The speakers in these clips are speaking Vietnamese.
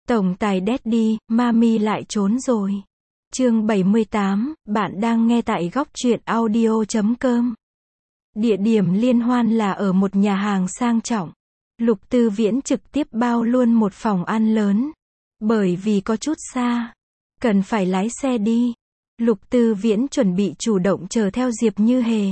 Tổng tài Daddy, Mami lại trốn rồi. Chương 78, bạn đang nghe tại góc truyện audio.com. Địa điểm liên hoan là ở một nhà hàng sang trọng. Lục Tư Viễn trực tiếp bao luôn một phòng ăn lớn. Bởi vì có chút xa, cần phải lái xe đi. Lục Tư Viễn chuẩn bị chủ động chờ theo Diệp Như Hề.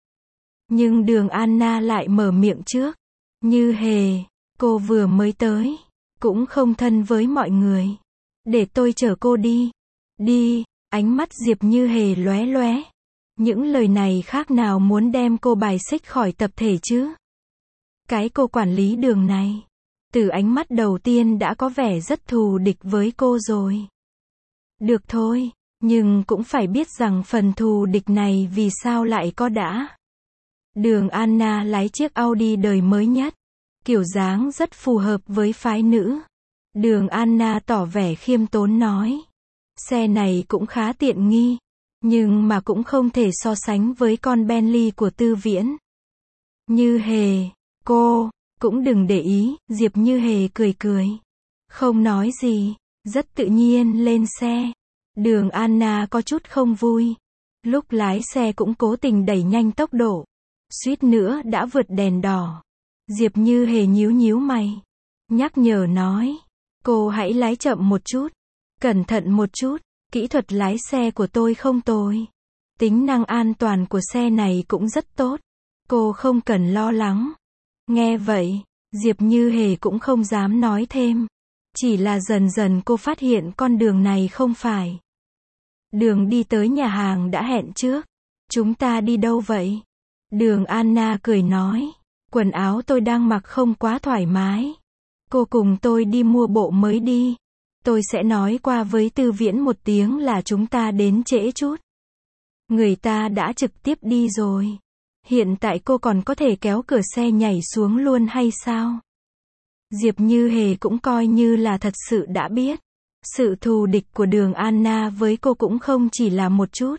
Nhưng Đường Anna lại mở miệng trước. Như Hề, cô vừa mới tới, cũng không thân với mọi người. Để tôi chở cô đi. Đi, ánh mắt Diệp Như Hề lóe lóe. Những lời này khác nào muốn đem cô bài xích khỏi tập thể chứ. Cái cô quản lý Đường này, từ ánh mắt đầu tiên đã có vẻ rất thù địch với cô rồi. Được thôi, nhưng cũng phải biết rằng phần thù địch này vì sao lại có đã. Đường Anna lái chiếc Audi đời mới nhất. Kiểu dáng rất phù hợp với phái nữ. Đường Anna tỏ vẻ khiêm tốn nói. Xe này cũng khá tiện nghi. Nhưng mà cũng không thể so sánh với con Bentley của Tư Viễn. Như Hề, cô, cũng đừng để ý, Diệp Như Hề cười cười. Không nói gì, rất tự nhiên lên xe. Đường Anna có chút không vui. Lúc lái xe cũng cố tình đẩy nhanh tốc độ. Suýt nữa đã vượt đèn đỏ. Diệp Như Hề nhíu nhíu mày. Nhắc nhở nói. Cô hãy lái chậm một chút. Cẩn thận một chút. Kỹ thuật lái xe của tôi không tồi. Tính năng an toàn của xe này cũng rất tốt. Cô không cần lo lắng. Nghe vậy, Diệp Như Hề cũng không dám nói thêm. Chỉ là dần dần cô phát hiện con đường này không phải. Đường đi tới nhà hàng đã hẹn trước. Chúng ta đi đâu vậy? Đường Anna cười nói. Quần áo tôi đang mặc không quá thoải mái. Cô cùng tôi đi mua bộ mới đi. Tôi sẽ nói qua với Tư Viễn một tiếng là chúng ta đến trễ chút. Người ta đã trực tiếp đi rồi. Hiện tại cô còn có thể kéo cửa xe nhảy xuống luôn hay sao? Diệp Như Hề cũng coi như là thật sự đã biết. Sự thù địch của Đường Anna với cô cũng không chỉ là một chút.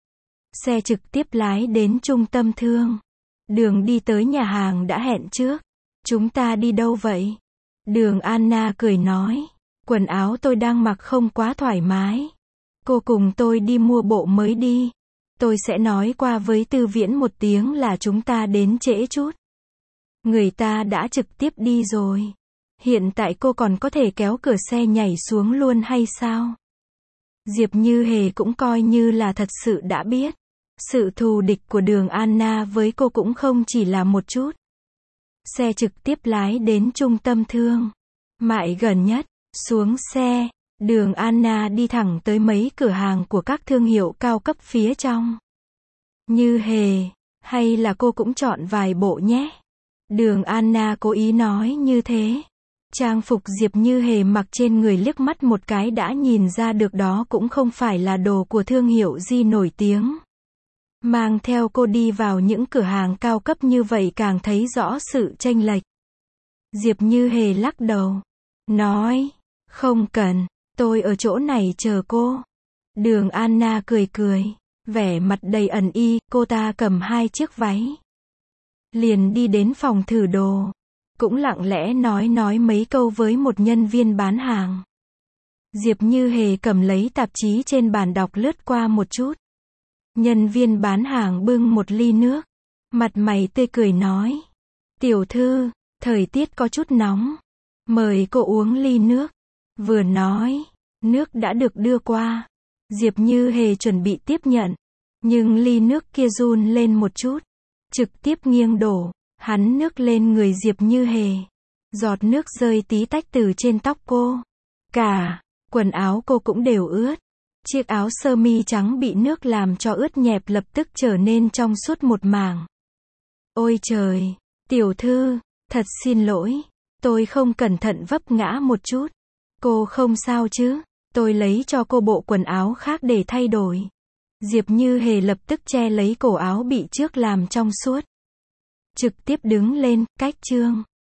Xe trực tiếp lái đến trung tâm thương. Đường đi tới nhà hàng đã hẹn trước. Chúng ta đi đâu vậy? Đường Anna cười nói. Quần áo tôi đang mặc không quá thoải mái. Cô cùng tôi đi mua bộ mới đi. Tôi sẽ nói qua với Tư Viễn một tiếng là chúng ta đến trễ chút. Người ta đã trực tiếp đi rồi. Hiện tại cô còn có thể kéo cửa xe nhảy xuống luôn hay sao? Diệp Như Hề cũng coi như là thật sự đã biết. Sự thù địch của Đường Anna với cô cũng không chỉ là một chút. Xe trực tiếp lái đến trung tâm thương mại gần nhất. Xuống xe, Đường Anna đi thẳng tới mấy cửa hàng của các thương hiệu cao cấp phía trong. Như Hề, hay là cô cũng chọn vài bộ nhé? Đường Anna cố ý nói như thế. Trang phục Diệp Như Hề mặc trên người liếc mắt một cái đã nhìn ra được đó cũng không phải là đồ của thương hiệu gì nổi tiếng. Mang theo cô đi vào những cửa hàng cao cấp như vậy càng thấy rõ sự chênh lệch. Diệp Như Hề lắc đầu. Nói. Không cần, tôi ở chỗ này chờ cô. Đường Anna cười cười. Vẻ mặt đầy ẩn ý, cô ta cầm hai chiếc váy. Liền đi đến phòng thử đồ. Cũng lặng lẽ nói mấy câu với một nhân viên bán hàng. Diệp Như Hề cầm lấy tạp chí trên bàn đọc lướt qua một chút. Nhân viên bán hàng bưng một ly nước. Mặt mày tươi cười nói. Tiểu thư, thời tiết có chút nóng. Mời cô uống ly nước. Vừa nói, nước đã được đưa qua. Diệp Như Hề chuẩn bị tiếp nhận. Nhưng ly nước kia run lên một chút. Trực tiếp nghiêng đổ. Hắn nước lên người Diệp Như Hề. Giọt nước rơi tí tách từ trên tóc cô. Cả quần áo cô cũng đều ướt. Chiếc áo sơ mi trắng bị nước làm cho ướt nhẹp lập tức trở nên trong suốt một mảng. Ôi trời, tiểu thư, thật xin lỗi. Tôi không cẩn thận vấp ngã một chút. Cô không sao chứ? Tôi lấy cho cô bộ quần áo khác để thay đổi. Diệp Như Hề lập tức che lấy cổ áo bị trước làm trong suốt. Trực tiếp đứng lên, cách chương.